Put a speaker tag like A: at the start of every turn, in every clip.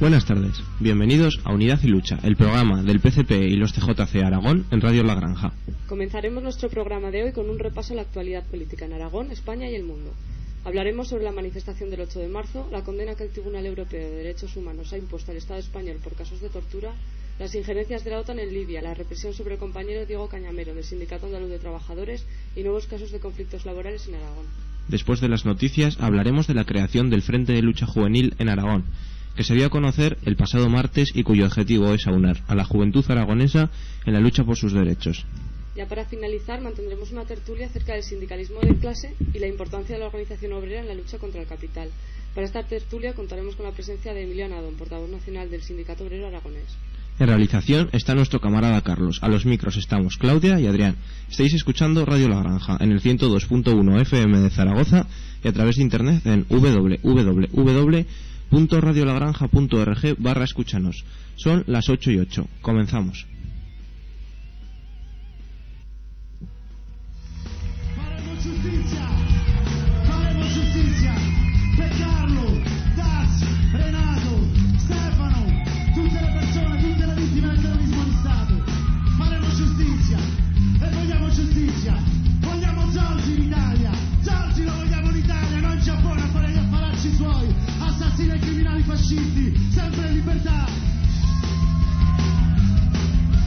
A: Buenas tardes, bienvenidos a Unidad y Lucha, el programa del PCP y los CJC Aragón en Radio La Granja.
B: Comenzaremos nuestro programa de hoy con un repaso a la actualidad política en Aragón, España y el mundo. Hablaremos sobre la manifestación del 8 de marzo, la condena que el Tribunal Europeo de Derechos Humanos ha impuesto al Estado español por casos de tortura, las injerencias de la OTAN en Libia, la represión sobre el compañero Diego Cañamero del Sindicato Andaluz de Trabajadores y nuevos casos de conflictos laborales en Aragón.
A: Después de las noticias hablaremos de la creación del Frente de Lucha Juvenil en Aragón, que se dio a conocer el pasado martes y cuyo objetivo es aunar a la juventud aragonesa en la lucha por sus derechos.
B: Ya para finalizar, mantendremos una tertulia acerca del sindicalismo de clase y la importancia de la organización obrera en la lucha contra el capital. Para esta tertulia contaremos con la presencia de Emilio Nadón, portavoz nacional del Sindicato Obrero Aragonés.
A: En realización está nuestro camarada Carlos. A los micros estamos Claudia y Adrián. Estáis escuchando Radio La Granja en el 102.1 FM de Zaragoza y a través de internet en www.radiolagranja.org/escúchanos. Son las 8:08. Comenzamos.
C: Sempre libertà.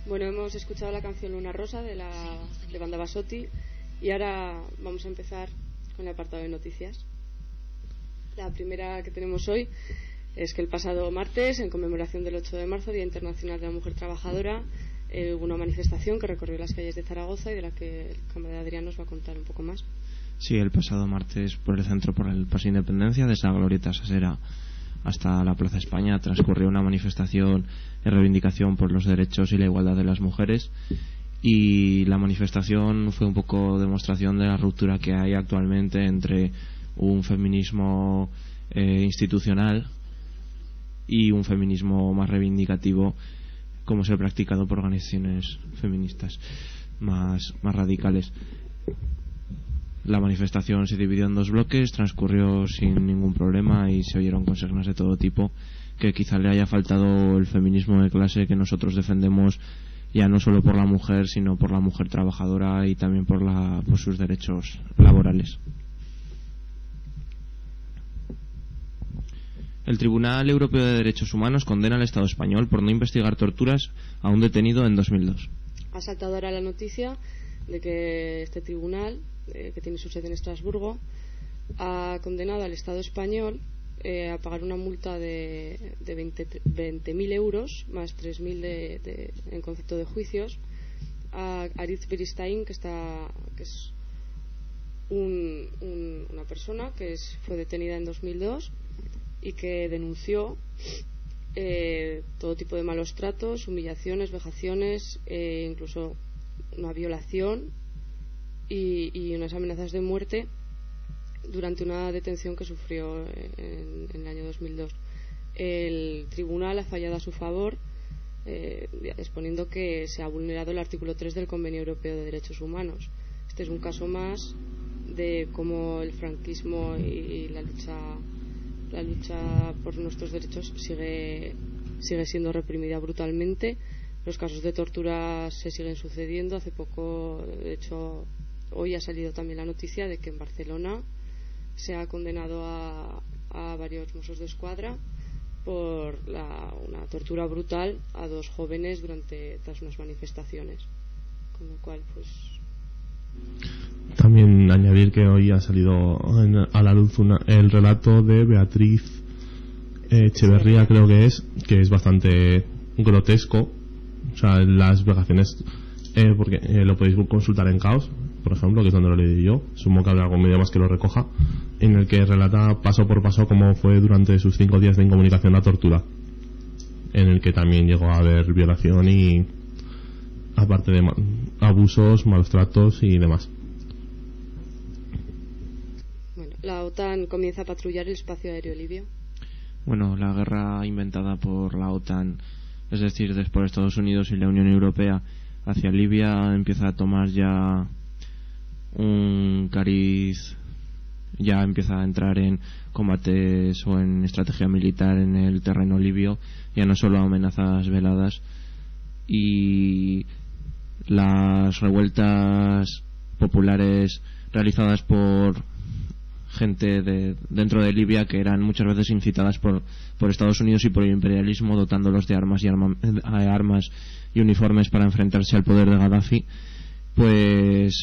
B: Bueno, hemos escuchado la canción Luna Rosa de Banda Basotti y ahora vamos a empezar con el apartado de noticias. La primera que tenemos hoy es que el pasado martes, en conmemoración del 8 de marzo, Día Internacional de la Mujer Trabajadora, hubo una manifestación que recorrió las calles de Zaragoza y de la que el camarada Adrián nos va a contar un poco más.
A: Sí, el pasado martes por el centro, por el Paso Independencia, desde la Glorieta Sasera hasta la Plaza España, transcurrió una manifestación de reivindicación por los derechos y la igualdad de las mujeres, y la manifestación fue un poco demostración de la ruptura que hay actualmente entre un feminismo institucional y un feminismo más reivindicativo, como se ha practicado por organizaciones feministas más radicales. La manifestación se dividió en 2 bloques, transcurrió sin ningún problema y se oyeron consignas de todo tipo, que quizá le haya faltado el feminismo de clase que nosotros defendemos, ya no solo por la mujer, sino por la mujer trabajadora y también por sus derechos laborales. El Tribunal Europeo de Derechos Humanos condena al Estado español por no investigar torturas a un detenido en 2002.
B: Ha saltado ahora la noticia de que este tribunal, que tiene su sede en Estrasburgo, ha condenado al Estado español a pagar una multa de 20.000 euros más 3.000 en concepto de juicios a Aritz Beristain, que es una persona que fue detenida en 2002 y que denunció todo tipo de malos tratos, humillaciones, vejaciones, incluso una violación y unas amenazas de muerte durante una detención que sufrió en el año 2002. El tribunal ha fallado a su favor, exponiendo que se ha vulnerado el artículo 3 del Convenio Europeo de Derechos Humanos. Este es un caso más de cómo el franquismo y la lucha por nuestros derechos sigue siendo reprimida brutalmente. Los casos de tortura se siguen sucediendo. Hace poco, de hecho, hoy ha salido también la noticia de que en Barcelona se ha condenado a varios Mossos de Escuadra por una tortura brutal a 2 jóvenes tras unas manifestaciones. Con lo cual, pues...
C: También añadir que hoy ha salido a la luz el relato de Beatriz Echeverría, creo que es bastante grotesco. O sea, las vejaciones, porque lo podéis consultar en Caos, por ejemplo, que es donde lo leí yo. Supongo que habrá algún medio más que lo recoja, en el que relata paso por paso cómo fue durante sus 5 días de incomunicación la tortura, en el que también llegó a haber violación y, aparte de abusos, malos tratos y demás.
B: Bueno, la OTAN comienza a patrullar el espacio aéreo libio.
A: Bueno, la guerra inventada por la OTAN, es decir, por Estados Unidos y la Unión Europea hacia Libia, empieza a tomar ya un cariz, ya empieza a entrar en combates o en estrategia militar en el terreno libio, ya no solo amenazas veladas, y las revueltas populares realizadas por gente dentro de Libia, que eran muchas veces incitadas por Estados Unidos y por el imperialismo, dotándolos de armas y uniformes para enfrentarse al poder de Gaddafi, pues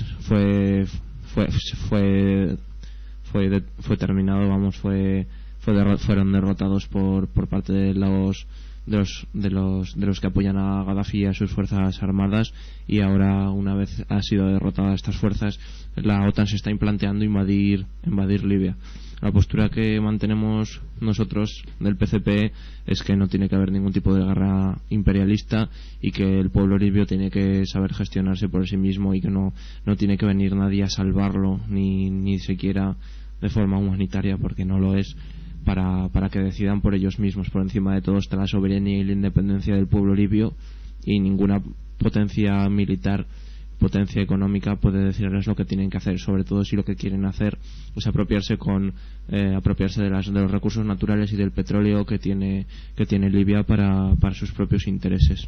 A: fue terminado, fueron derrotados por parte de los que apoyan a Gaddafi y a sus fuerzas armadas, y ahora, una vez ha sido derrotada estas fuerzas, la OTAN se está planteando invadir Libia. La postura que mantenemos nosotros del PCP es que no tiene que haber ningún tipo de guerra imperialista y que el pueblo libio tiene que saber gestionarse por sí mismo y que no tiene que venir nadie a salvarlo, ni siquiera de forma humanitaria, porque no lo es, para que decidan por ellos mismos. Por encima de todo está la soberanía y la independencia del pueblo libio, y ninguna potencia militar, potencia económica puede decirles lo que tienen que hacer, sobre todo si lo que quieren hacer es apropiarse de los recursos naturales y del petróleo que tiene Libia para sus propios intereses.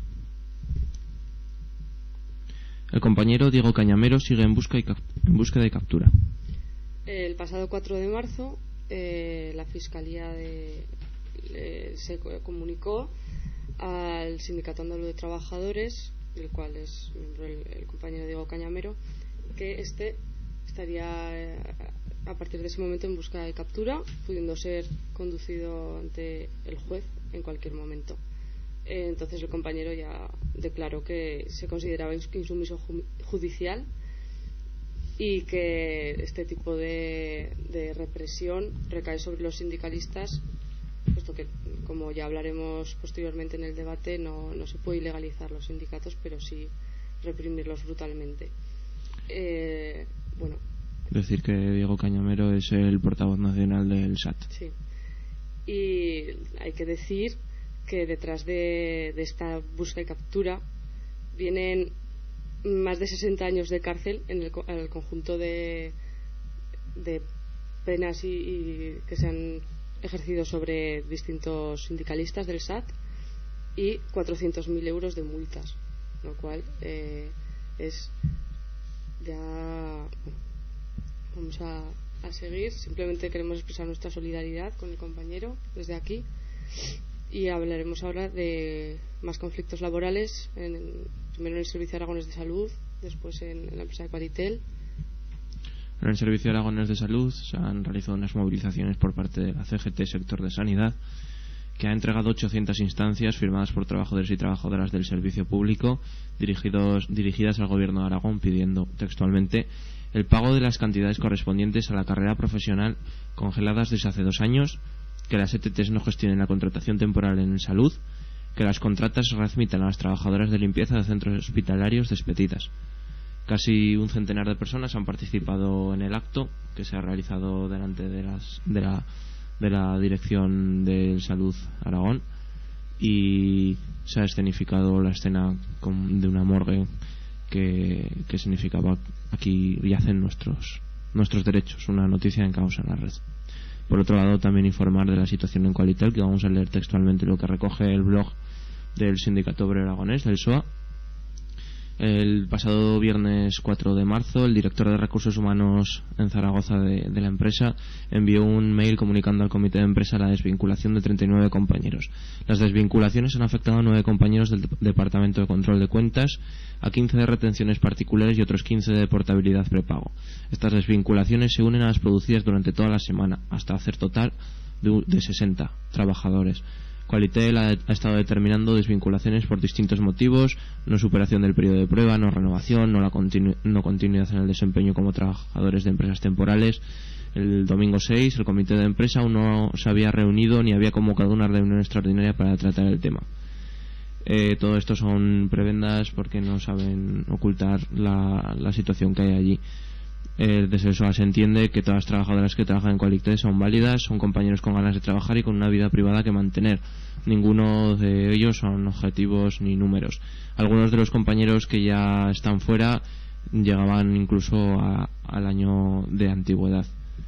A: El compañero Diego Cañamero sigue en búsqueda y captura.
B: El pasado 4 de marzo la Fiscalía se comunicó al Sindicato Andaluz de Trabajadores del cual es miembro el compañero Diego Cañamero, que estaría a partir de ese momento en busca de captura, pudiendo ser conducido ante el juez en cualquier momento. Entonces el compañero ya declaró que se consideraba insumiso judicial y que este tipo de represión recae sobre los sindicalistas, puesto que, como ya hablaremos posteriormente en el debate, no se puede ilegalizar los sindicatos, pero sí reprimirlos brutalmente.
A: Decir que Diego Cañamero es el portavoz nacional del SAT.
B: Sí. Y hay que decir que detrás de esta búsqueda y captura vienen más de 60 años de cárcel en el conjunto de penas y que se han ejercido sobre distintos sindicalistas del SAT y 400.000 euros de multas, lo cual es ya... Vamos a seguir. Simplemente queremos expresar nuestra solidaridad con el compañero desde aquí y hablaremos ahora de más conflictos laborales, primero en el Servicio Aragonés de Salud, después en la empresa de Qualitel.
A: En el Servicio Aragonés de Salud se han realizado unas movilizaciones por parte de la CGT Sector de Sanidad, que ha entregado 800 instancias firmadas por trabajadores y trabajadoras del servicio público dirigidas al Gobierno de Aragón, pidiendo textualmente el pago de las cantidades correspondientes a la carrera profesional congeladas desde hace 2 años, que las ETTs no gestionen la contratación temporal en salud, que las contratas readmitan a las trabajadoras de limpieza de centros hospitalarios despedidas. Casi un centenar de personas han participado en el acto que se ha realizado delante de la Dirección de Salud Aragón, y se ha escenificado la escena de una morgue que significaba aquí yacen nuestros derechos, una noticia en causa en la red. Por otro lado, también informar de la situación en Qualitel, que vamos a leer textualmente lo que recoge el blog del Sindicato Obrero Aragonés, del SOA. El pasado viernes 4 de marzo, el director de Recursos Humanos en Zaragoza de la empresa envió un mail comunicando al comité de empresa la desvinculación de 39 compañeros. Las desvinculaciones han afectado a 9 compañeros del Departamento de Control de Cuentas, a 15 de retenciones particulares y otros 15 de portabilidad prepago. Estas desvinculaciones se unen a las producidas durante toda la semana, hasta hacer total de 60 trabajadores. Qualitel ha estado determinando desvinculaciones por distintos motivos: no superación del periodo de prueba, no renovación, no continuidad en el desempeño como trabajadores de empresas temporales. El domingo 6 el comité de empresa aún no se había reunido ni había convocado una reunión extraordinaria para tratar el tema. Todo esto son prebendas porque no saben ocultar la situación que hay allí. Desde eso se entiende que todas las trabajadoras que trabajan en Qualitel son válidas, son compañeros con ganas de trabajar y con una vida privada que mantener. Ninguno de ellos son objetivos ni números. Algunos de los compañeros que ya están fuera llegaban incluso al año de antigüedad.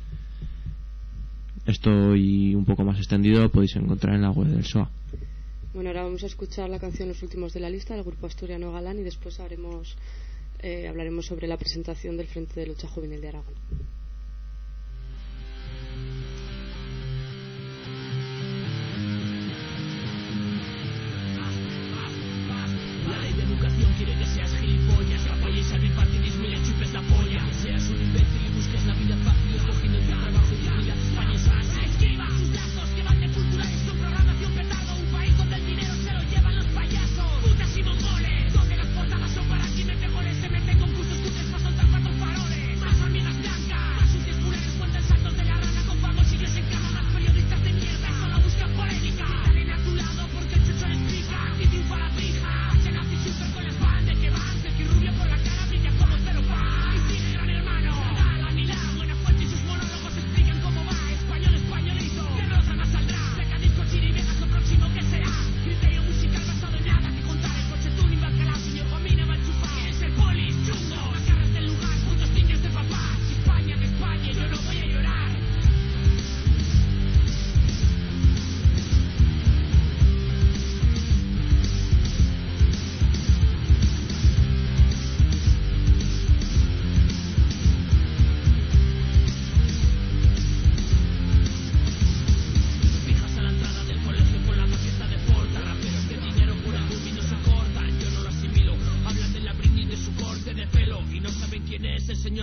A: Esto y un poco más extendido lo podéis encontrar en la web del SOA.
B: Bueno, ahora vamos a escuchar la canción Los Últimos de la Lista del grupo asturiano Galán y después hablaremos sobre la presentación del Frente de Lucha Juvenil de Aragón.
D: La ley de educación quiere que seas gilipollas, que apoyes al bipartidismo y le chupes la polla, que seas un imbécil y busques la vida fácil escogiendo tu trabajo y dignidad. España es así. Escriba sus datos que van de culturales con programación petardo, un país donde el dinero se lo llevan los payasos, putas y mongoles, donde las portadas son para quienes mejores se meten con cursos cutres para soltar patos faroles, más hormigas blancas,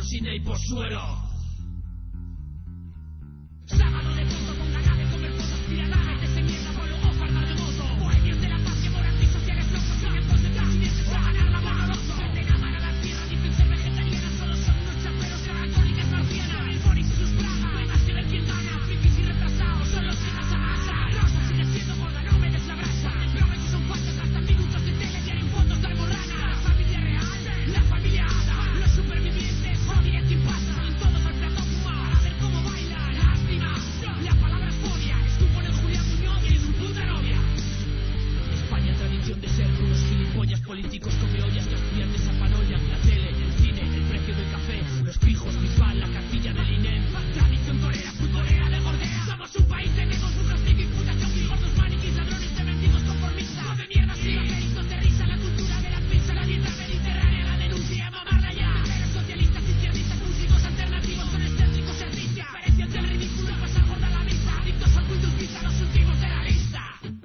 D: Alsina y Pozuelo. Sábado de fondo con ganas de comer cosas piratadas, de mierda, pueblo o fardar de mozo. Bohemios de la paz que moran pisos y eres locos, siguen concentrados sin ese a ganar la mano al oso. Venden amar a la tierra, dicen ser vegetarianas, solo son unos chaperos de católicas marcianas. El Boris y sus bragas, no hay más que ver quién gana. Frikis y retrasados, son los hijas a masa. Rosa sigue siendo gorda, no me des la brasa. El progreso son falsas, gastan minutos de tele, tienen fotos de almorrana. La familia real, la familia Ada, los supervivientes, jodien quién pasa. Y todos al plato fumar, a ver cómo baila. Lástima, la palabra es fobia, escupo en el Julián Muñoz y en su puta novia. España, tradición de ser unos gilipollas políticos come ollas que estudiantes apanollan. La tele, el cine, el precio del café, los pijos, Bisbal, la cartilla del INEM. Tradición torera, futbolera de gordea. Somos un país de negros, burros, frikis, putas, chonquis, gordos, maniquís, ladrones de mendigos conformistas. No de mierda, sí, peritos de risa, la cultura de la pizza, la dieta mediterránea, la denuncia, mamarla ya. Pero socialistas, izquierdistas, músicos alternativos, con excéntricos servicios. Diferencias del ridículo, pasar gorda la vista. Adictos al culto pizza, los últimos de la lista.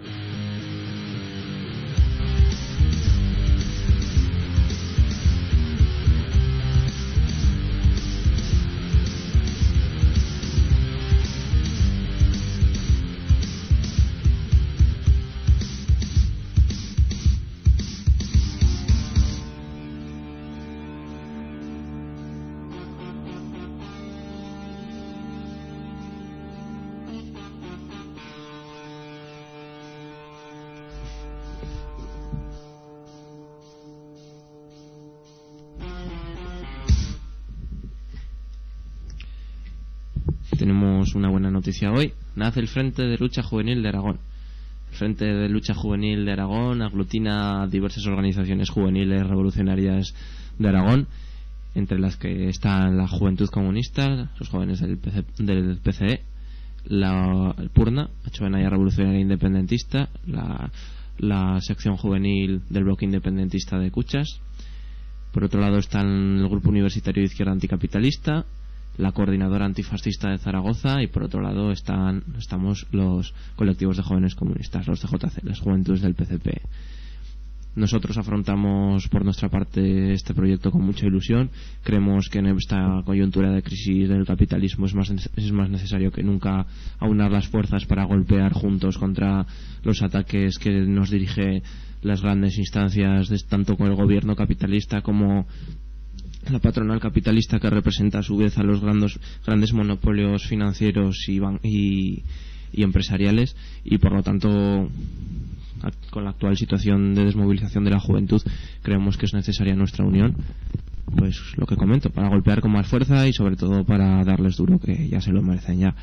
A: Tenemos una buena noticia hoy. Nace el Frente de Lucha Juvenil de Aragón. El Frente de Lucha Juvenil de Aragón aglutina diversas organizaciones juveniles revolucionarias de Aragón, entre las que están la Juventud Comunista, los jóvenes del PCE, el PURNA, Achovenaya Revolucionaria Independentista, la sección juvenil del bloque independentista de Cuchas. Por otro lado están el Grupo Universitario de Izquierda Anticapitalista, la Coordinadora Antifascista de Zaragoza, y por otro lado estamos los colectivos de jóvenes comunistas, los CJC, las Juventudes del PCP. Nosotros afrontamos por nuestra parte este proyecto con mucha ilusión. Creemos que en esta coyuntura de crisis del capitalismo es más necesario que nunca aunar las fuerzas para golpear juntos contra los ataques que nos dirige las grandes instancias, tanto con el gobierno capitalista como la patronal capitalista, que representa a su vez a los grandes monopolios financieros y empresariales, y por lo tanto con la actual situación de desmovilización de la juventud creemos que es necesaria nuestra unión, pues lo que comento, para golpear con más fuerza y sobre todo para darles duro, que ya se lo merecen ya.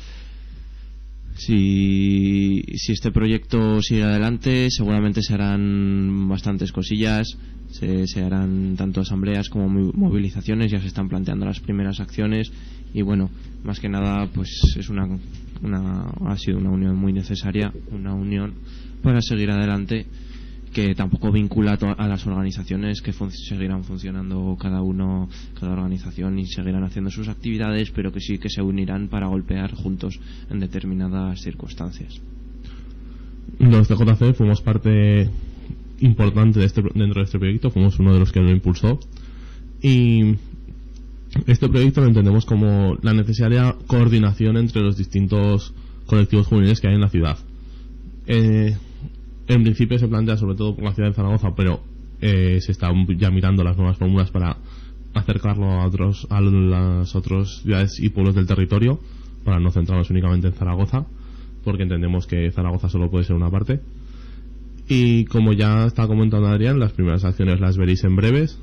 A: Si este proyecto sigue adelante, seguramente se harán bastantes cosillas, se harán tanto asambleas como movilizaciones, ya se están planteando las primeras acciones, y bueno, más que nada pues ha sido una unión muy necesaria, una unión para seguir adelante, que tampoco vincula a las organizaciones, que seguirán funcionando cada organización y seguirán haciendo sus actividades, pero que sí que se unirán para golpear juntos en determinadas circunstancias.
C: Los CJC fuimos parte importante dentro de este proyecto, fuimos uno de los que lo impulsó, y este proyecto lo entendemos como la necesaria coordinación entre los distintos colectivos juveniles que hay en la ciudad. En principio se plantea sobre todo por la ciudad de Zaragoza, pero se están ya mirando las nuevas fórmulas para acercarlo a las otras ciudades y pueblos del territorio, para no centrarnos únicamente en Zaragoza, porque entendemos que Zaragoza solo puede ser una parte. Y como ya está comentando Adrián, las primeras acciones las veréis en breves,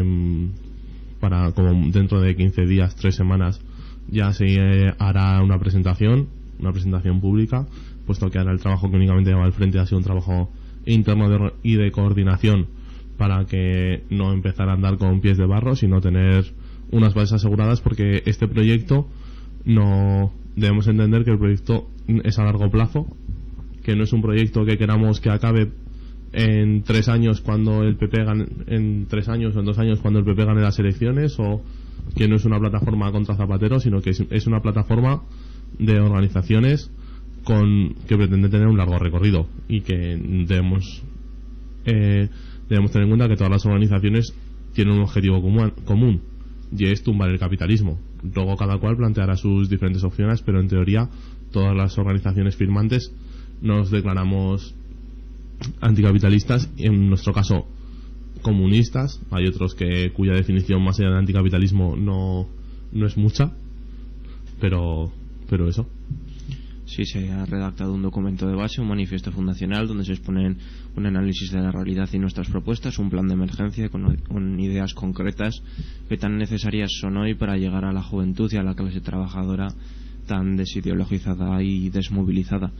C: como dentro de 15 días, 3 semanas, ya se hará una presentación pública, puesto que ahora el trabajo que únicamente lleva al frente ha sido un trabajo interno y de coordinación, para que no empezar a andar con pies de barro, sino tener unas bases aseguradas, porque este proyecto no debemos entender que el proyecto es a largo plazo, que no es un proyecto que queramos que acabe en 3 años cuando el PP gane, en 3 años o en 2 años cuando el PP gane las elecciones, o que no es una plataforma contra Zapatero, sino que es una plataforma de organizaciones que pretende tener un largo recorrido, y que debemos tener en cuenta que todas las organizaciones tienen un objetivo común, y es tumbar el capitalismo. Luego cada cual planteará sus diferentes opciones, pero en teoría todas las organizaciones firmantes nos declaramos anticapitalistas, en nuestro caso comunistas. Hay otros cuya definición más allá de anticapitalismo no es mucha, pero eso.
A: Sí, se ha redactado un documento de base, un manifiesto fundacional, donde se exponen un análisis de la realidad y nuestras propuestas, un plan de emergencia con ideas concretas que tan necesarias son hoy para llegar a la juventud y a la clase trabajadora tan desideologizada y desmovilizada.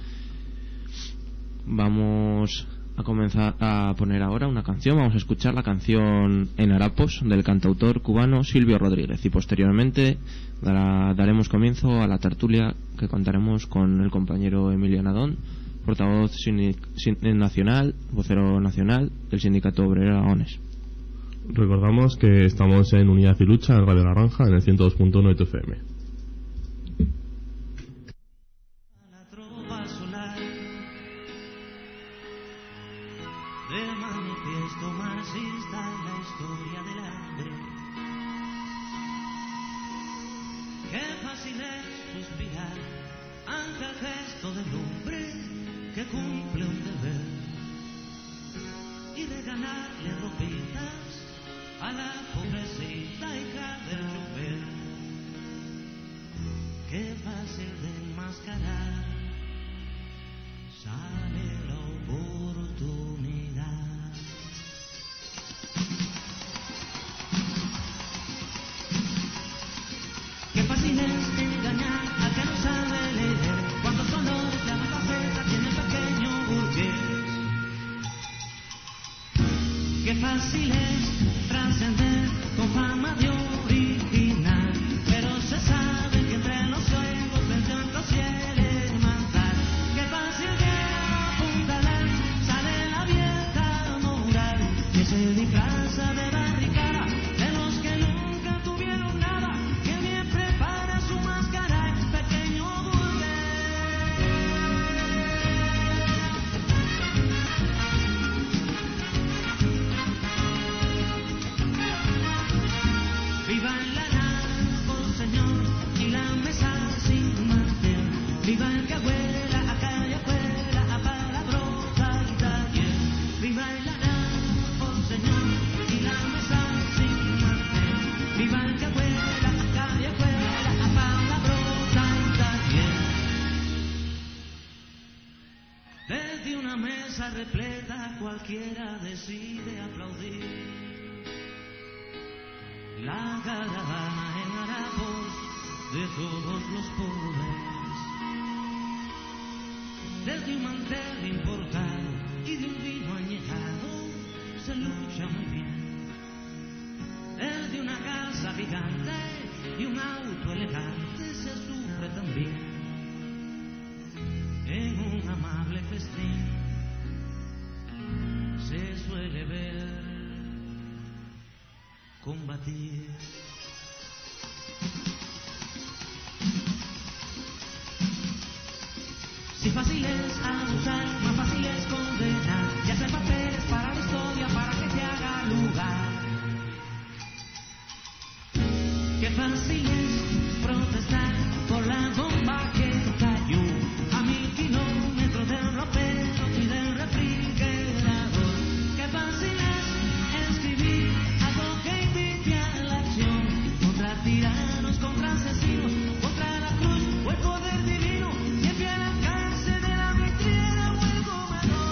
A: Vamos a comenzar a poner ahora una canción. Vamos a escuchar la canción En Harapos del cantautor cubano Silvio Rodríguez, y posteriormente daremos comienzo a la tertulia que contaremos con el compañero Emilio Nadón, portavoz nacional, vocero nacional del Sindicato Obrero Aragonés.
C: Recordamos que estamos en Unidad y Lucha en Radio Naranja en el 102.1 de tu FM.
E: De manifiesto marxista en la historia del hambre. Qué fácil es suspirar ante el gesto del hombre que cumple un deber y regalarle ropitas a la pobrecita hija del chofer. Qué fácil de enmascarar sale la oportunidad. Qué fácil es engañar al que no sabe leer, cuando solo de la faceta tiene el pequeño burgués. Qué fácil es trascender con fama de original, pero se sabe que entre los sueños del llanto quiere hermandad. Qué fácil de apuntalar sale la vieja moral, que se disfraza de barricada de los que nunca tuvieron nada, que bien prepara su máscara el pequeño burgués. Viva el Harapos, señor, y la mesa sin mantel. Viva el que abuela, a calle afuera, a palabrota y taller. Viva el Harapos, señor, y la mesa sin mantel. Viva el que abuela, a calle afuera, a palabrota y taller. Desde una mesa repleta cualquiera decide aplaudir la caravana en harapos de todos los pobres. Desde un mantel importado y de un vino añejado se lucha muy bien. Desde una casa gigante y un auto elegante se sufre también. En un amable festín se suele ver combatir. Si fácil es abusar, más fácil es condenar y hacer papeles para la historia para que se haga lugar. Qué fácil es protestar por la bomba que cayó a 1000 kilómetros del ropero y del refrigerador. Qué fácil es escribir algo que invite a la acción contra tiranos, contra asesinos, contra la cruz o el poder divino, y en pie al alcance de la vitrina o el comedor.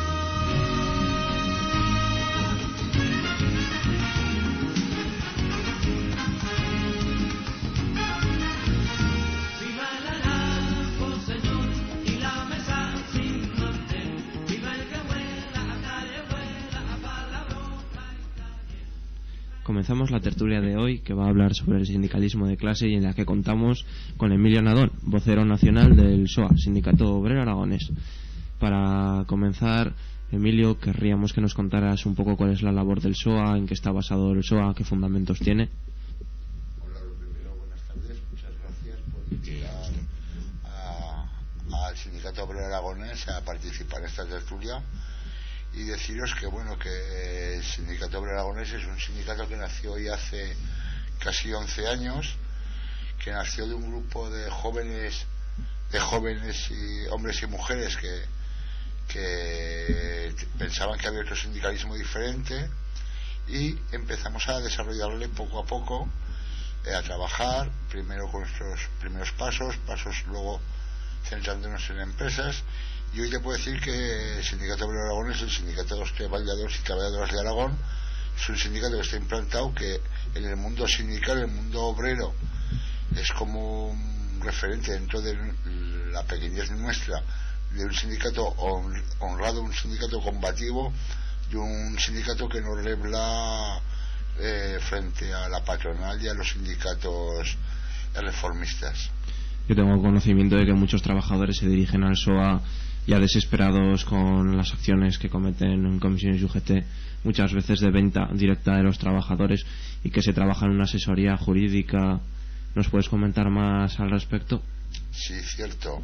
E: Viva el Harapos, señor, y la mesa sin mantel. Viva el que vuela, a calle vuela, a palabrota y taller.
A: Comenzamos la tertulia de hoy, que va a hablar sobre el sindicalismo de clase, y en la que contamos con Emilio Nadón, vocero nacional del SOA, Sindicato Obrero Aragonés. Para comenzar, Emilio, querríamos que nos contaras un poco cuál es la labor del SOA, en qué está basado el SOA, qué fundamentos tiene.
F: Hola, lo primero, buenas tardes, muchas gracias por invitar al Sindicato Obrero Aragonés a participar en esta tertulia, y deciros que bueno, que el Sindicato Obrero Aragonés es un sindicato que nació y hace casi 11 años, que nació de un grupo de jóvenes y hombres y mujeres que pensaban que había otro sindicalismo diferente, y empezamos a desarrollarle poco a poco, a trabajar primero con nuestros primeros pasos luego centrándonos en empresas. Y hoy te puedo decir que el Sindicato Obrero Aragón es el sindicato de los trabajadores y trabajadoras de Aragón. Es un sindicato que está implantado, que en el mundo sindical, en el mundo obrero, es como un referente dentro de la pequeñez nuestra, de un sindicato honrado, un sindicato combativo y un sindicato que nos rebla frente a la patronal y a los sindicatos reformistas.
A: Yo tengo conocimiento de que muchos trabajadores se dirigen al SOA ya desesperados con las acciones que cometen en comisiones y UGT, muchas veces de venta directa de los trabajadores, y que se trabaja en una asesoría jurídica. ¿Nos puedes comentar más al respecto?
F: Sí, cierto.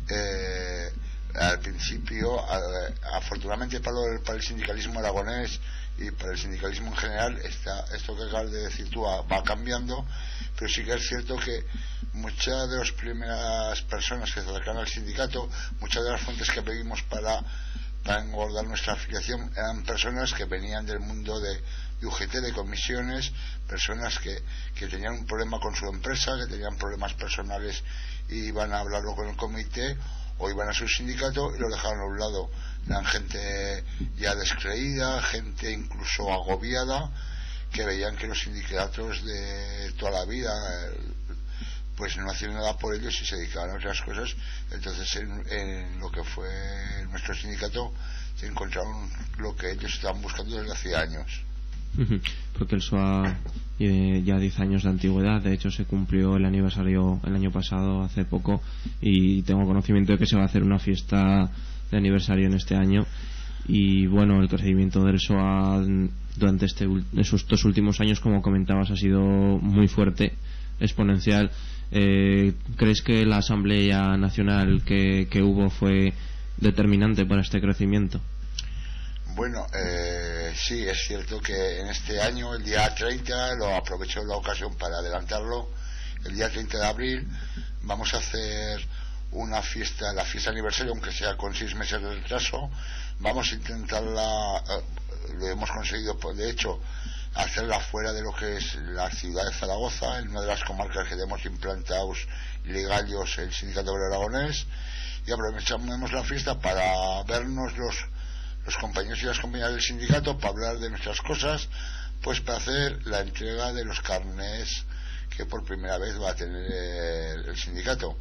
F: Al principio, afortunadamente para el sindicalismo aragonés y para el sindicalismo en general, esto que acabas de decir tú va cambiando, pero sí que es cierto que muchas de las primeras personas que se acercaron al sindicato, muchas de las fuentes que pedimos para engordar nuestra afiliación, eran personas que venían del mundo de UGT, de comisiones, personas que tenían un problema con su empresa, que tenían problemas personales y iban a hablarlo con el comité, o iban a su sindicato y lo dejaron a un lado. Eran gente ya descreída, gente incluso agobiada, que veían que los sindicatos de toda la vida pues no hacían nada por ellos y se dedicaban a otras cosas. Entonces en lo que fue nuestro sindicato se encontraron lo que ellos estaban buscando desde hace años.
A: Porque el SOA tiene ya 10 años de antigüedad. De hecho, se cumplió el aniversario el año pasado, hace poco, y tengo conocimiento de que se va a hacer una fiesta de aniversario en este año. Y bueno, el crecimiento del SOA durante esos 2 últimos años, como comentabas, ha sido muy fuerte, exponencial. ¿Crees que la Asamblea Nacional que hubo fue determinante para este crecimiento?
F: Bueno, sí, es cierto que en este año, el día 30, lo aprovecho la ocasión para adelantarlo, el día 30 de abril vamos a hacer una fiesta, la fiesta aniversario, aunque sea con 6 meses de retraso. Vamos a intentarla, lo hemos conseguido, de hecho, hacerla fuera de lo que es la ciudad de Zaragoza, en una de las comarcas que tenemos implantados legales el Sindicato Obrero Aragonés, y aprovechamos la fiesta para vernos los compañeros y las compañeras del sindicato, para hablar de nuestras cosas, pues para hacer la entrega de los carnés que por primera vez va a tener el sindicato.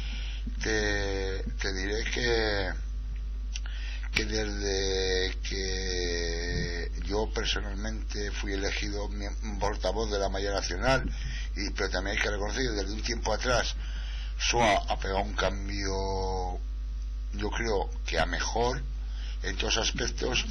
F: Te diré que desde que yo personalmente fui elegido portavoz de la Malla Nacional, pero también hay que reconocer que desde un tiempo atrás SOA ha pegado un cambio, yo creo que a mejor en todos aspectos.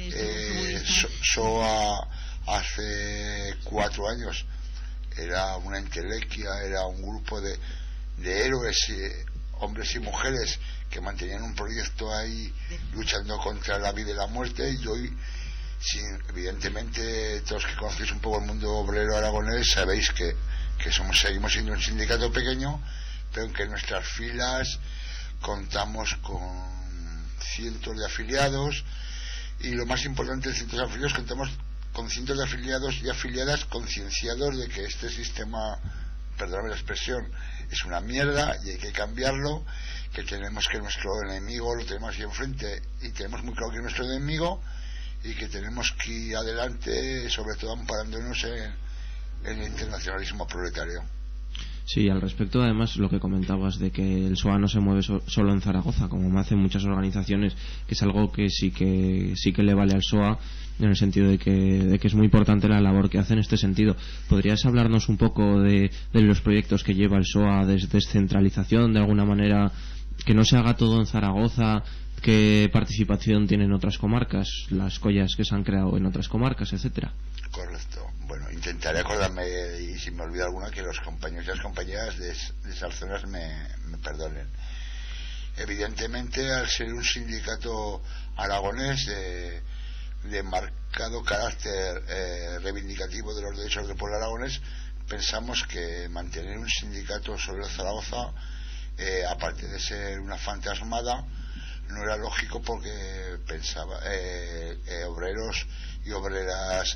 F: SOA hace 4 años era una entelequia, era un grupo de héroes, hombres y mujeres que mantenían un proyecto ahí luchando contra la vida y la muerte, y hoy, evidentemente, todos que conocéis un poco el mundo obrero aragonés sabéis que seguimos siendo un sindicato pequeño, pero en que en nuestras filas contamos con cientos de afiliados, y lo más importante de cientos de afiliados, contamos con cientos de afiliados y afiliadas concienciados de que este sistema, perdóname la expresión, es una mierda y hay que cambiarlo, que tenemos que nuestro enemigo lo tenemos ahí enfrente y tenemos muy claro que es nuestro enemigo, y que tenemos que ir adelante, sobre todo amparándonos en el internacionalismo proletario.
A: Sí, al respecto, además, lo que comentabas de que el SOA no se mueve solo en Zaragoza, como me hacen muchas organizaciones, que es algo que sí que le vale al SOA, en el sentido de que es muy importante la labor que hace en este sentido. ¿Podrías hablarnos un poco de los proyectos que lleva el SOA, de descentralización, de alguna manera, que no se haga todo en Zaragoza? ¿Qué participación tienen otras comarcas, las collas que se han creado en otras comarcas, etcétera?
F: Correcto. Bueno, intentaré acordarme, y si me olvido alguna, que los compañeros y las compañeras de esas zonas me perdonen. Evidentemente, al ser un sindicato aragonés de marcado carácter reivindicativo de los derechos del pueblo aragonés, pensamos que mantener un sindicato sobre Zaragoza, aparte de ser una fantasmada, no era lógico, porque pensaba obreros y obreras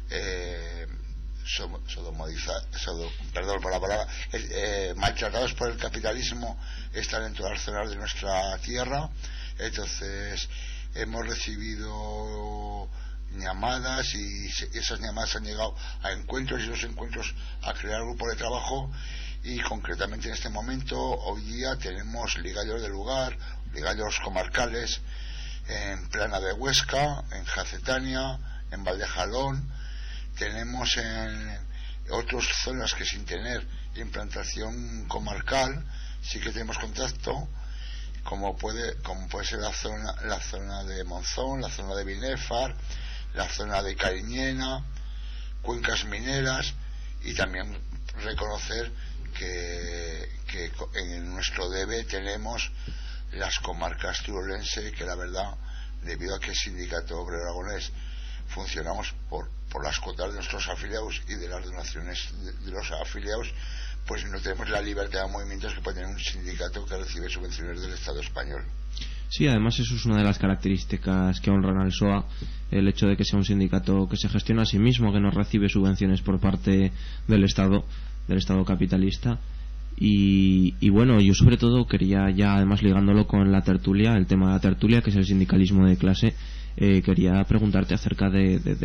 F: perdón por la palabra, maltratados por el capitalismo están en todas las zonas de nuestra tierra. Entonces hemos recibido llamadas, y esas llamadas han llegado a encuentros, y esos encuentros a crear grupos de trabajo. Y concretamente en este momento, hoy día, tenemos ligallos del lugar, ligallos comarcales en Plana de Huesca, en Jacetania, en Valdejalón. Tenemos en otras zonas que, sin tener implantación comarcal, sí que tenemos contacto, como puede ser la zona de Monzón, la zona de Binefar, la zona de Cariñena, cuencas mineras. Y también reconocer que en nuestro debe tenemos las comarcas turolense, que la verdad, debido a que el Sindicato Obrero Aragonés funcionamos por las cuotas de nuestros afiliados y de las donaciones de los afiliados, pues no tenemos la libertad de movimientos que puede tener un sindicato que recibe subvenciones del Estado español.
A: Sí, además eso es una de las características que honran al SOA, el hecho de que sea un sindicato que se gestiona a sí mismo, que no recibe subvenciones por parte del Estado capitalista. Y bueno, yo sobre todo quería, ya además ligándolo con la tertulia, el tema de la tertulia, que es el sindicalismo de clase, quería preguntarte acerca de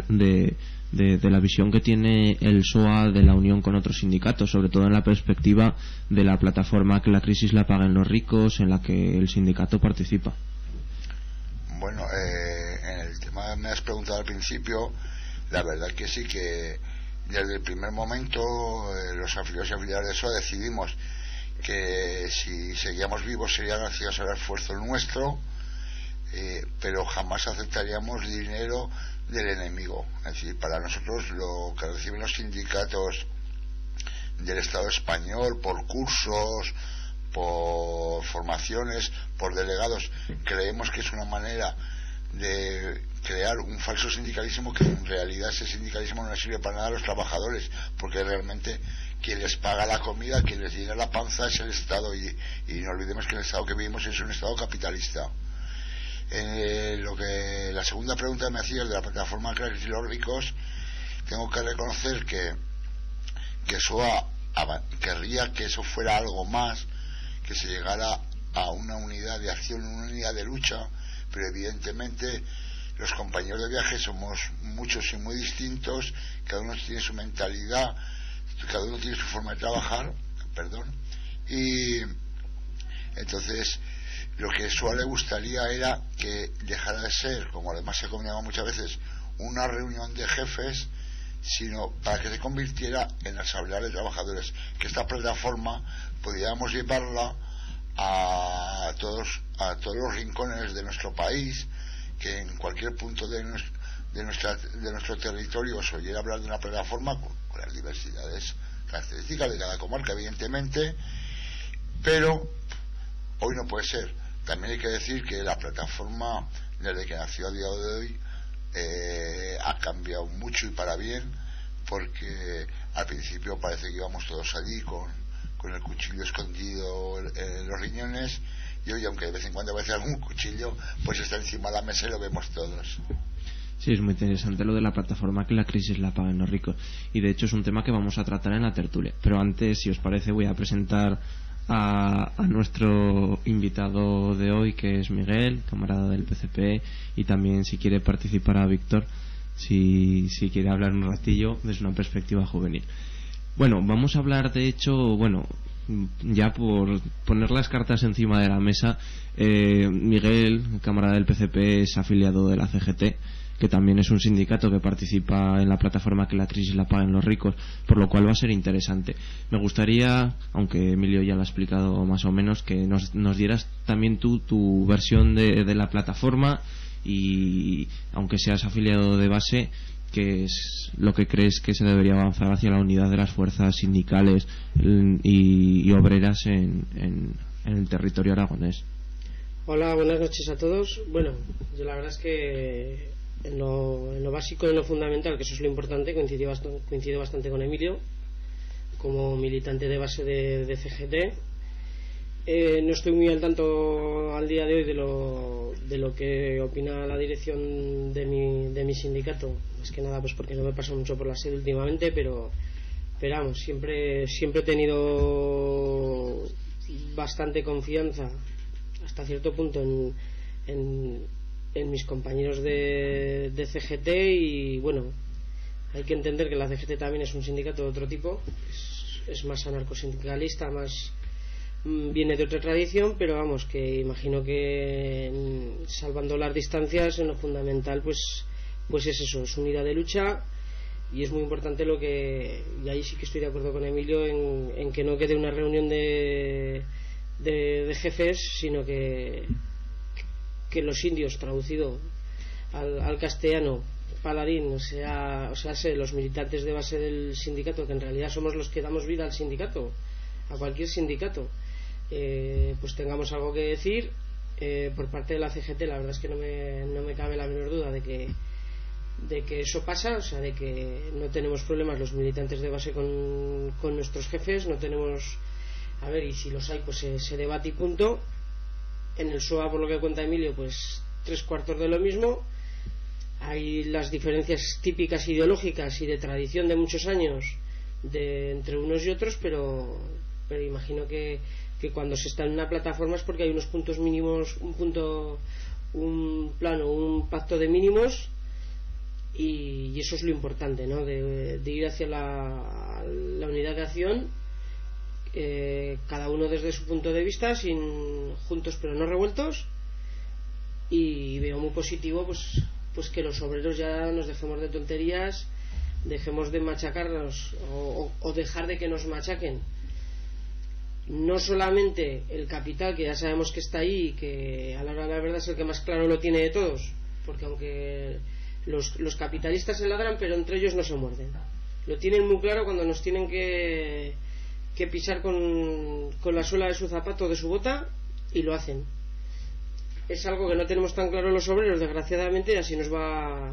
A: la visión que tiene el SOA de la unión con otros sindicatos, sobre todo en la perspectiva de la plataforma Que la crisis la paguen los ricos, en la que el sindicato participa.
F: Bueno, en el tema que me has preguntado al principio, la verdad que sí, que desde el primer momento los afiliados y afiliadas de SOA decidimos que si seguíamos vivos sería gracias al esfuerzo nuestro, pero jamás aceptaríamos dinero del enemigo. Es decir, para nosotros lo que reciben los sindicatos del Estado español por cursos, por formaciones, por delegados, creemos que es una manera de crear un falso sindicalismo, que en realidad ese sindicalismo no le sirve para nada a los trabajadores, porque realmente quien les paga la comida, quien les llena la panza es el Estado, y no olvidemos que el Estado que vivimos es un Estado capitalista. La segunda pregunta que me hacías de la plataforma Que la crisis los ricos, tengo que reconocer que SOA querría que eso fuera algo más, que se llegara a una unidad de acción, una unidad de lucha, pero evidentemente los compañeros de viaje somos muchos y muy distintos, cada uno tiene su mentalidad, cada uno tiene su forma de trabajar, y entonces lo que SOA le gustaría era que dejara de ser, como además se comunicaba muchas veces, una reunión de jefes, sino para que se convirtiera en asamblea de trabajadores, que esta plataforma pudiéramos llevarla a todos los rincones de nuestro país, que en cualquier punto de nuestro territorio se oyera hablar de una plataforma con las diversidades características de cada comarca, evidentemente, pero hoy no puede ser. También hay que decir que la plataforma, desde que nació a día de hoy, ha cambiado mucho y para bien, porque al principio parece que íbamos todos allí con el cuchillo escondido en los riñones, y hoy, aunque de vez en cuando aparece algún cuchillo, pues está encima de la mesa y lo vemos todos.
A: Sí, es muy interesante lo de la plataforma Que la crisis la paguen los ricos, y de hecho es un tema que vamos a tratar en la tertulia. Pero antes, si os parece, voy a presentar a nuestro invitado de hoy, que es Miguel, camarada del PCP, y también, si quiere participar, a Víctor, si quiere hablar un ratillo desde una perspectiva juvenil. Bueno, vamos a hablar, de hecho, ya por poner las cartas encima de la mesa, Miguel, camarada del PCP, es afiliado de la CGT, que también es un sindicato que participa en la plataforma Que la crisis la paguen los ricos, por lo cual va a ser interesante. Me gustaría, aunque Emilio ya lo ha explicado más o menos, que nos dieras también tú tu versión de la plataforma, y aunque seas afiliado de base, qué es lo que crees que se debería avanzar hacia la unidad de las fuerzas sindicales y obreras en el territorio aragonés.
G: Hola, buenas noches a todos. Bueno, yo la verdad es que en lo básico y en lo fundamental, que eso es lo importante, coincido bastante con Emilio. como militante de base de CGT. No estoy muy al tanto al día de hoy de lo que opina la dirección de mi sindicato, más que nada pues porque no me pasa mucho por la sede últimamente, pero vamos, siempre he tenido bastante confianza hasta cierto punto en mis compañeros de CGT, y bueno, hay que entender que la CGT también es un sindicato de otro tipo, es más anarcosindicalista, más viene de otra tradición, pero vamos, que imagino que salvando las distancias, en lo fundamental pues es eso, es unidad de lucha, y es muy importante y ahí sí que estoy de acuerdo con Emilio en que no quede una reunión de jefes, sino que los indios, traducido al castellano, paladín, o sea, los militantes de base del sindicato, que en realidad somos los que damos vida al sindicato, a cualquier sindicato, pues tengamos algo que decir. Por parte de la CGT, la verdad es que no me cabe la menor duda de que eso pasa, o sea, de que no tenemos problemas los militantes de base con nuestros jefes, no tenemos, a ver, y si los hay pues se debate y punto. En el SOA, por lo que cuenta Emilio, pues 3/4 de lo mismo. Hay las diferencias típicas ideológicas y de tradición de muchos años entre unos y otros, pero imagino que cuando se está en una plataforma es porque hay unos puntos mínimos, un plano, un pacto de mínimos, y eso es lo importante, ¿no? De ir hacia la unidad de acción, cada uno desde su punto de vista, juntos pero no revueltos, y veo muy positivo pues que los obreros ya nos dejemos de tonterías, dejemos de machacarnos o dejar de que nos machaquen. No solamente el capital, que ya sabemos que está ahí y que a la hora de la verdad es el que más claro lo tiene de todos, porque aunque los capitalistas se ladran, pero entre ellos no se muerden, lo tienen muy claro cuando nos tienen que pisar con la suela de su zapato, de su bota, y lo hacen. Es algo que no tenemos tan claro los obreros, desgraciadamente, y así nos va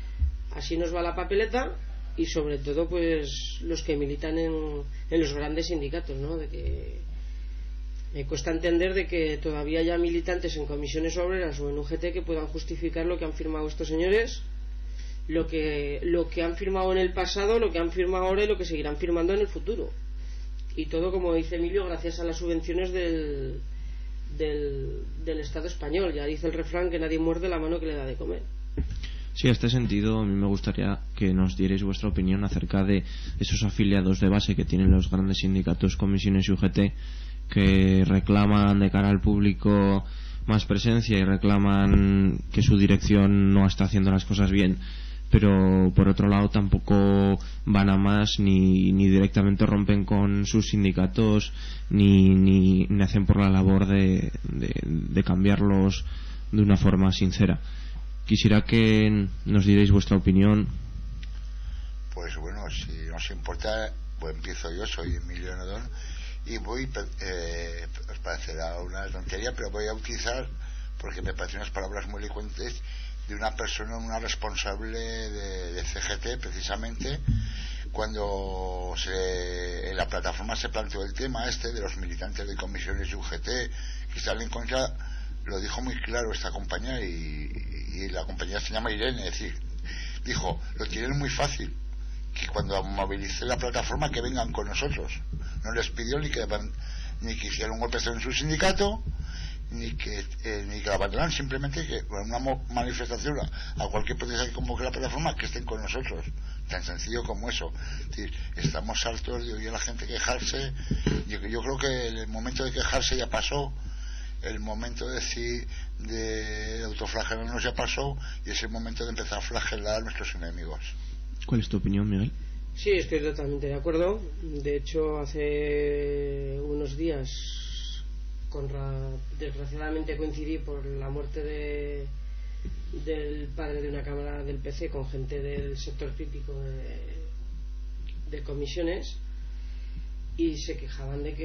G: la papeleta, y sobre todo pues los que militan en los grandes sindicatos, ¿no? De que me cuesta entender de que todavía haya militantes en comisiones obreras o en UGT que puedan justificar lo que han firmado estos señores, lo que han firmado en el pasado, lo que han firmado ahora y lo que seguirán firmando en el futuro. Y todo, como dice Emilio, gracias a las subvenciones del Estado español. Ya dice el refrán que nadie muerde la mano que le da de comer.
A: Sí, en este sentido, a mí me gustaría que nos dierais vuestra opinión acerca de esos afiliados de base que tienen los grandes sindicatos, comisiones y UGT, que reclaman de cara al público más presencia y reclaman que su dirección no está haciendo las cosas bien, pero por otro lado tampoco van a más ni directamente rompen con sus sindicatos ni hacen por la labor de cambiarlos de una forma sincera. Quisiera que nos dierais vuestra opinión.
F: Pues bueno, si no os importa, pues empiezo yo. Soy Emilio Nodón y voy, os parecerá una tontería, pero voy a utilizar, porque me parecen unas palabras muy elocuentes, de una persona, una responsable de CGT, precisamente cuando en la plataforma se planteó el tema de los militantes de comisiones y UGT que están en contra. Lo dijo muy claro esta compañía, y la compañía se llama Irene, es decir, dijo, lo tienen muy fácil, que cuando movilice la plataforma que vengan con nosotros. No les pidió ni que hicieran un golpe en su sindicato, ni que la abandonaran, simplemente que con una manifestación a cualquier protesta que convoque la plataforma, que estén con nosotros. Tan sencillo como eso. Es decir, estamos hartos de oír a la gente quejarse. Yo creo que el momento de quejarse ya pasó. El momento de autoflagelarnos ya pasó, y es el momento de empezar a flagelar a nuestros enemigos.
A: ¿Cuál es tu opinión, Miguel?
G: Sí, estoy totalmente de acuerdo. De hecho, hace unos días, desgraciadamente coincidí por la muerte del padre de una cámara del PC con gente del sector crítico de comisiones, y se quejaban de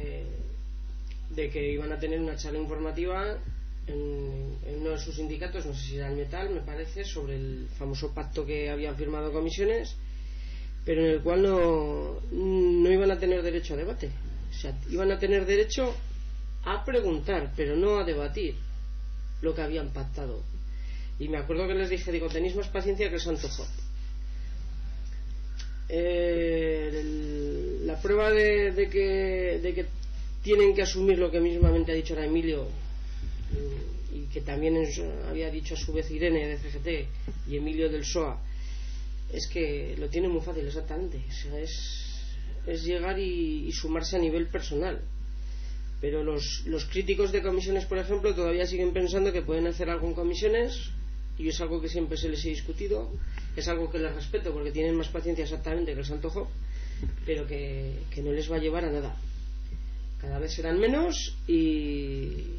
G: que iban a tener una charla informativa en uno de sus sindicatos, no sé si era el Metal, me parece, sobre el famoso pacto que habían firmado comisiones, pero en el cual no iban a tener derecho a debate. O sea, iban a tener derecho a preguntar, pero no a debatir lo que habían pactado. Y me acuerdo que les dije, digo, tenéis más paciencia que el Santo Job. La prueba de que tienen que asumir lo que mismamente ha dicho ahora Emilio, y que también había dicho a su vez Irene de CGT y Emilio del SOA, es que lo tienen muy fácil, exactamente. O sea, es llegar y sumarse a nivel personal. Pero los críticos de comisiones, por ejemplo, todavía siguen pensando que pueden hacer algo en comisiones, y es algo que siempre se les he discutido, es algo que les respeto porque tienen más paciencia exactamente que el Santo Job, pero que no les va a llevar a nada. Cada vez serán menos y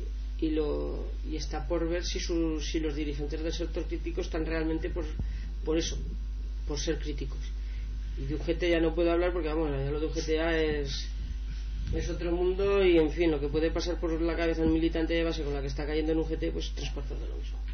G: está por ver si los dirigentes del sector crítico están realmente por eso, por ser críticos. Y de UGT ya no puedo hablar porque vamos, ya lo de UGT ya es otro mundo, y en fin, lo que puede pasar por la cabeza del militante de base con la que está cayendo en UGT, pues 3/4 de lo mismo.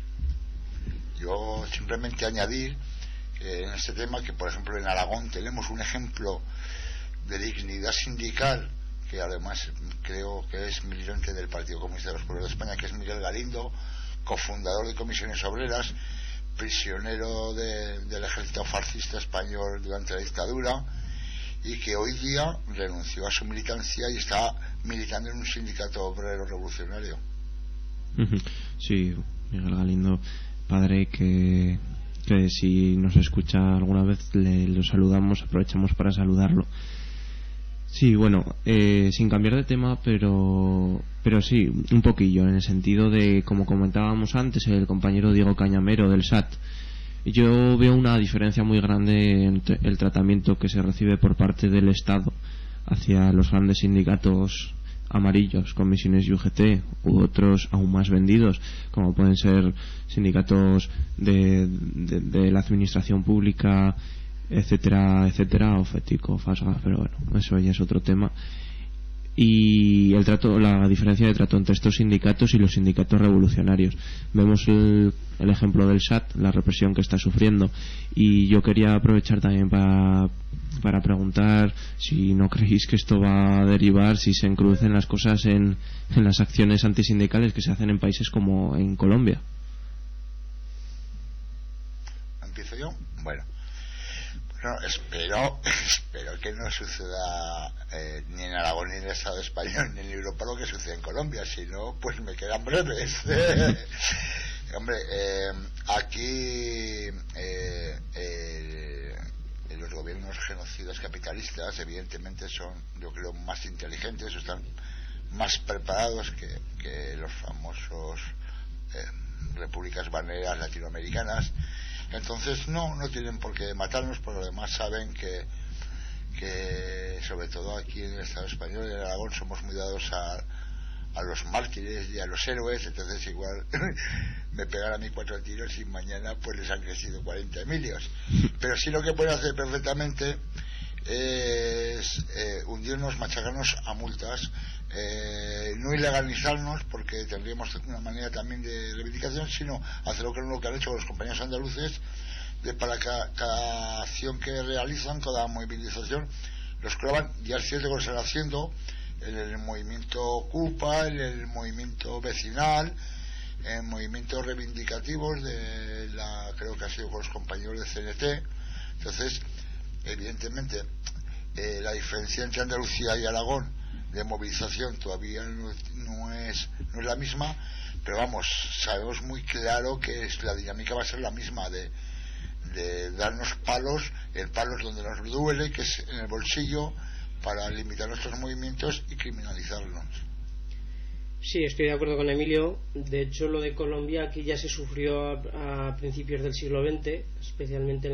F: Yo simplemente añadir en este tema que, por ejemplo, en Aragón tenemos un ejemplo de dignidad sindical, que además creo que es militante del Partido Comunista de los Pueblos de España, que es Miguel Galindo, cofundador de Comisiones Obreras, prisionero del ejército fascista español durante la dictadura, y que hoy día renunció a su militancia y está militando en un sindicato obrero revolucionario.
A: Sí, Miguel Galindo, padre, que si nos escucha alguna vez lo saludamos, aprovechamos para saludarlo. Sí, bueno, sin cambiar de tema, pero sí, un poquillo, en el sentido de, como comentábamos antes, el compañero Diego Cañamero del SAT. Yo veo una diferencia muy grande entre el tratamiento que se recibe por parte del Estado hacia los grandes sindicatos amarillos, comisiones y UGT, u otros aún más vendidos, como pueden ser sindicatos de la administración pública, etcétera, etcétera, o FETIC o FASGA, pero bueno, eso ya es otro tema. Y la diferencia de trato entre estos sindicatos y los sindicatos revolucionarios. Vemos el ejemplo del SAT, la represión que está sufriendo, y yo quería aprovechar también para preguntar si no creéis que esto va a derivar, si se encrucen las cosas en las acciones antisindicales que se hacen en países como en Colombia.
F: ¿Empiezo yo? Bueno, espero que no suceda ni en Aragón ni en el Estado español ni en Europa lo que sucede en Colombia, si no pues me quedan breves. Hombre, aquí los gobiernos genocidas capitalistas evidentemente son, yo creo, más inteligentes, están más preparados que los famosos repúblicas baneras latinoamericanas. Entonces no tienen por qué matarnos, porque además saben que sobre todo aquí en el Estado español y en Aragón somos muy dados a los mártires y a los héroes. Entonces igual me pegan a mí 4 tiros y mañana pues les han crecido 40 Emilios. Pero sí lo que pueden hacer perfectamente es hundirnos, machacarnos a multas, no ilegalizarnos, porque tendríamos una manera también de reivindicación, sino hacer lo que han hecho los compañeros andaluces, de para cada acción que realizan, cada movilización, los clavan. Ya es cierto que lo están haciendo en el movimiento Ocupa, en el movimiento vecinal, en movimientos reivindicativos creo que ha sido con los compañeros de CNT. Entonces, evidentemente, la diferencia entre Andalucía y Aragón de movilización todavía no es la misma, pero vamos, sabemos muy claro que la dinámica va a ser la misma, de darnos palos, el palo es donde nos duele, que es en el bolsillo, para limitar nuestros movimientos y criminalizarlos.
G: Sí, estoy de acuerdo con Emilio. De hecho, lo de Colombia aquí ya se sufrió a principios del siglo XX, especialmente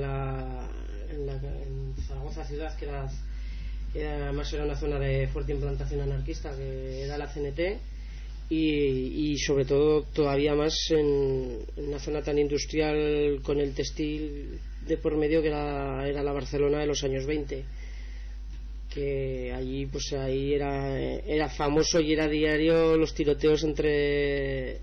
G: en Zaragoza ciudad, que además era una zona de fuerte implantación anarquista, que era la CNT, y sobre todo todavía más en una zona tan industrial, con el textil de por medio, que era la Barcelona de los años 20, que allí pues ahí era famoso y era diario los tiroteos entre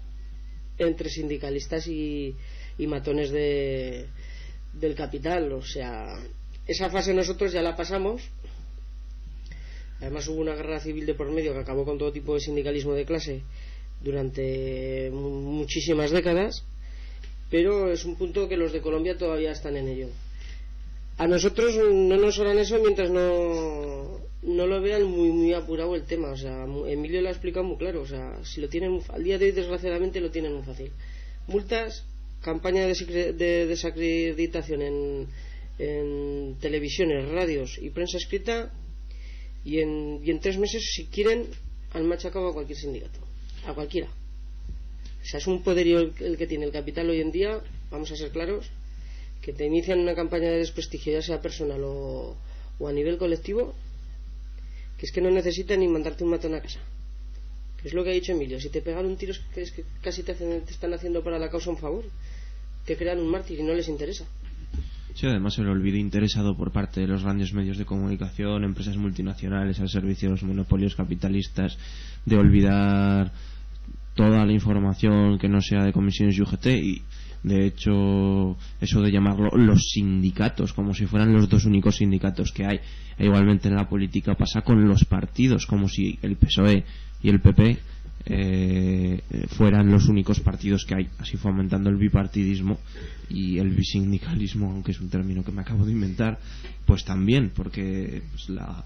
G: sindicalistas y matones del capital. O sea, esa fase nosotros ya la pasamos. Además hubo una guerra civil de por medio que acabó con todo tipo de sindicalismo de clase durante muchísimas décadas, pero es un punto que los de Colombia todavía están en ello. A nosotros no nos harán eso mientras no lo vean muy apurado el tema. O sea, Emilio lo ha explicado muy claro. O sea, si lo tienen al día de hoy, desgraciadamente lo tienen muy fácil. Multas, campaña de desacreditación en televisiones, radios y prensa escrita, y en 3 meses, si quieren, han machacado a cualquier sindicato, a cualquiera. O sea, es un poderío el que tiene el capital hoy en día, vamos a ser claros, que te inician una campaña de desprestigio, ya sea personal o a nivel colectivo, que es que no necesitan ni mandarte un matón a casa. Que es lo que ha dicho Emilio: si te pegan un tiro es que casi te están haciendo para la causa un favor, te crean un mártir y no les interesa.
A: Sí, además el olvido interesado por parte de los grandes medios de comunicación, empresas multinacionales al servicio de los monopolios capitalistas, de olvidar toda la información que no sea de comisiones y UGT. Y de hecho, eso de llamarlo los sindicatos como si fueran los 2 únicos sindicatos que hay, e igualmente en la política pasa con los partidos, como si el PSOE y el PP fueran los únicos partidos que hay, así fomentando el bipartidismo y el bisindicalismo, aunque es un término que me acabo de inventar, pues también, porque pues, la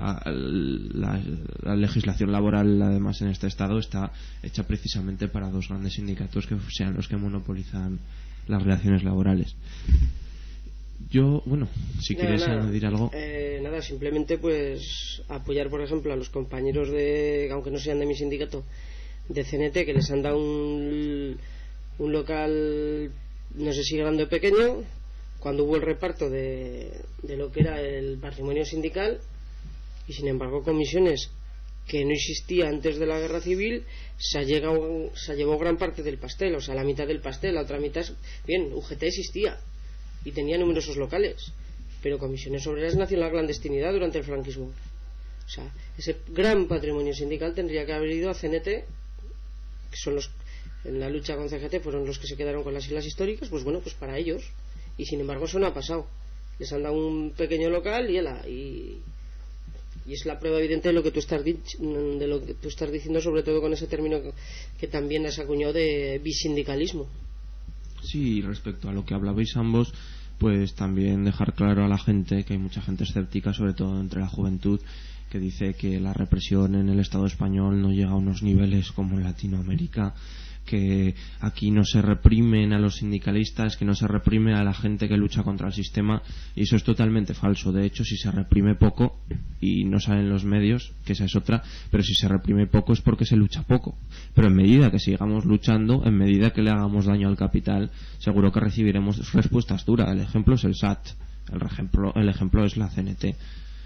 A: legislación laboral, además, en este estado está hecha precisamente para 2 grandes sindicatos que sean los que monopolizan las relaciones laborales. Yo, bueno, si quieres añadir algo.
G: Nada, simplemente pues apoyar, por ejemplo, a los compañeros aunque no sean de mi sindicato, de CNT, que les han dado un local, no sé si grande o pequeño, cuando hubo el reparto de lo que era el patrimonio sindical, y sin embargo comisiones que no existía antes de la guerra civil se llevó gran parte del pastel, o sea, la mitad del pastel. La otra mitad, bien, UGT existía y tenía numerosos locales, pero Comisiones Obreras nació en la clandestinidad durante el franquismo. O sea, ese gran patrimonio sindical tendría que haber ido a CNT, que son los, en la lucha con CGT fueron los que se quedaron con las islas históricas. Pues bueno, pues para ellos. Y sin embargo eso no ha pasado. Les han dado un pequeño local y es la prueba evidente de lo que tú estás diciendo, sobre todo con ese término que también has acuñado de bisindicalismo.
A: Sí, respecto a lo que hablabais ambos, pues también dejar claro a la gente que hay mucha gente escéptica, sobre todo entre la juventud, que dice que la represión en el Estado español no llega a unos niveles como en Latinoamérica, que aquí no se reprimen a los sindicalistas, que no se reprime a la gente que lucha contra el sistema, y eso es totalmente falso. De hecho, si se reprime poco y no salen los medios, que esa es otra, pero si se reprime poco es porque se lucha poco. Pero en medida que sigamos luchando, en medida que le hagamos daño al capital, seguro que recibiremos respuestas duras. El ejemplo es el SAT, el ejemplo es la CNT.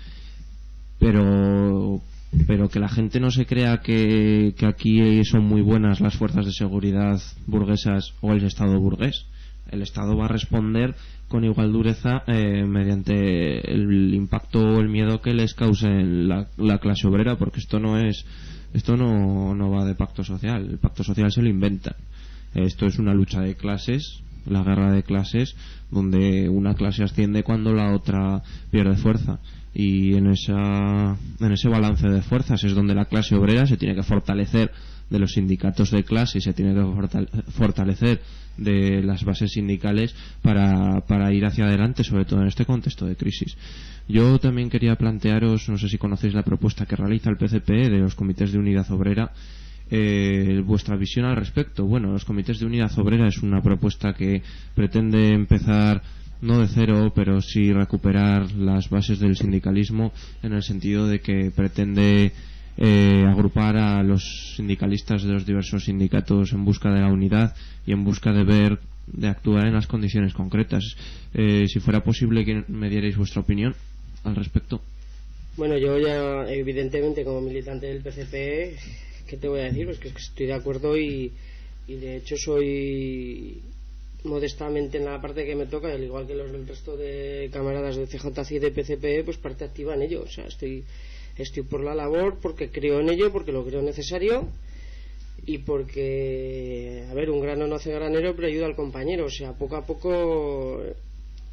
A: Pero que la gente no se crea que aquí son muy buenas las fuerzas de seguridad burguesas o el Estado burgués. El Estado va a responder con igual dureza mediante el impacto o el miedo que les cause la clase obrera, porque esto no va de pacto social. El pacto social se lo inventan. Esto es una lucha de clases, la guerra de clases, donde una clase asciende cuando la otra pierde fuerza. Y en ese balance de fuerzas es donde la clase obrera se tiene que fortalecer de los sindicatos de clase y se tiene que fortalecer de las bases sindicales para ir hacia adelante, sobre todo en este contexto de crisis. Yo también quería plantearos, no sé si conocéis la propuesta que realiza el PCP de los comités de unidad obrera, vuestra visión al respecto. Bueno, los comités de unidad obrera es una propuesta que pretende empezar no de cero, pero sí recuperar las bases del sindicalismo, en el sentido de que pretende agrupar a los sindicalistas de los diversos sindicatos en busca de la unidad y en busca de actuar en las condiciones concretas. Si fuera posible que me dierais vuestra opinión al respecto.
G: Bueno, yo ya evidentemente como militante del PCP, ¿qué te voy a decir? Pues que estoy de acuerdo y de hecho soy modestamente en la parte que me toca, al igual que los del resto de camaradas de CJC y de PCP, pues parte activa en ello. O sea, estoy por la labor porque creo en ello, porque lo creo necesario y porque, a ver, un grano no hace granero, pero ayuda al compañero. O sea, poco a poco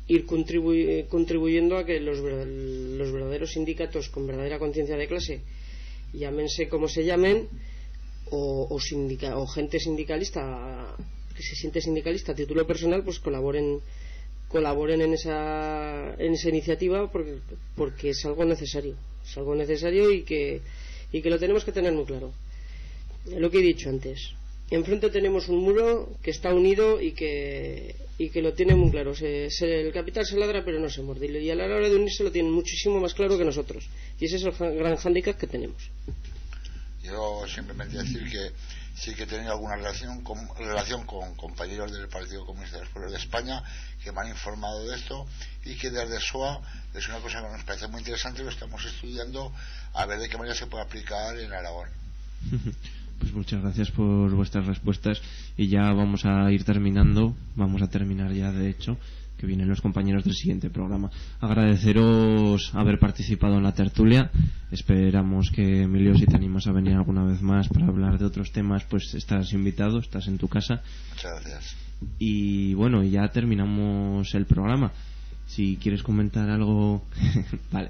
G: ir contribuyendo a que los verdaderos sindicatos con verdadera conciencia de clase, llámense como se llamen, o gente sindicalista que se siente sindicalista a título personal, pues colaboren en esa iniciativa, porque es algo necesario y que lo tenemos que tener muy claro. Lo que he dicho antes, enfrente tenemos un muro que está unido y que lo tiene muy claro. El capital se ladra pero no se muerde, y a la hora de unirse lo tienen muchísimo más claro que nosotros, y ese es el gran hándicap que tenemos.
F: Yo simplemente decir que sí que he tenido alguna relación con compañeros del Partido Comunista del Pueblo de España que me han informado de esto, y que desde SOA es una cosa que nos parece muy interesante, lo estamos estudiando a ver de qué manera se puede aplicar en Aragón.
A: Pues muchas gracias por vuestras respuestas, y ya vamos a terminar ya, de hecho, que vienen los compañeros del siguiente programa. Agradeceros haber participado en la tertulia. Esperamos que, Emilio, si te animas a venir alguna vez más para hablar de otros temas, pues estás invitado, estás en tu casa.
F: Muchas gracias.
A: Y bueno, ya terminamos el programa. Si quieres comentar algo vale,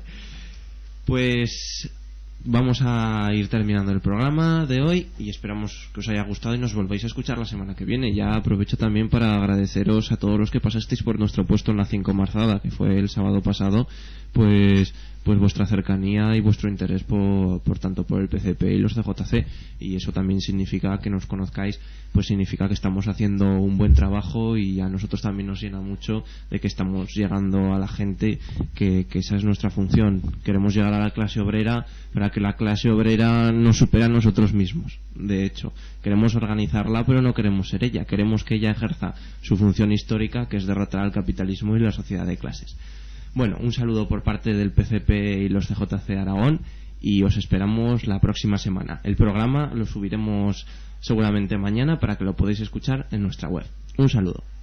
A: pues vamos a ir terminando el programa de hoy, y esperamos que os haya gustado y nos volváis a escuchar la semana que viene. Ya aprovecho también para agradeceros a todos los que pasasteis por nuestro puesto en la 5 Marzada, que fue el sábado pasado, pues vuestra cercanía y vuestro interés por tanto por el PCP y los CJC, y eso también significa que nos conozcáis, pues significa que estamos haciendo un buen trabajo, y a nosotros también nos llena mucho de que estamos llegando a la gente, que esa es nuestra función. Queremos llegar a la clase obrera para que la clase obrera nos supere a nosotros mismos. De hecho, queremos organizarla, pero no queremos ser ella, queremos que ella ejerza su función histórica, que es derrotar al capitalismo y la sociedad de clases. Bueno, un saludo por parte del PCP y los CJC Aragón, y os esperamos la próxima semana. El programa lo subiremos seguramente mañana para que lo podáis escuchar en nuestra web. Un saludo.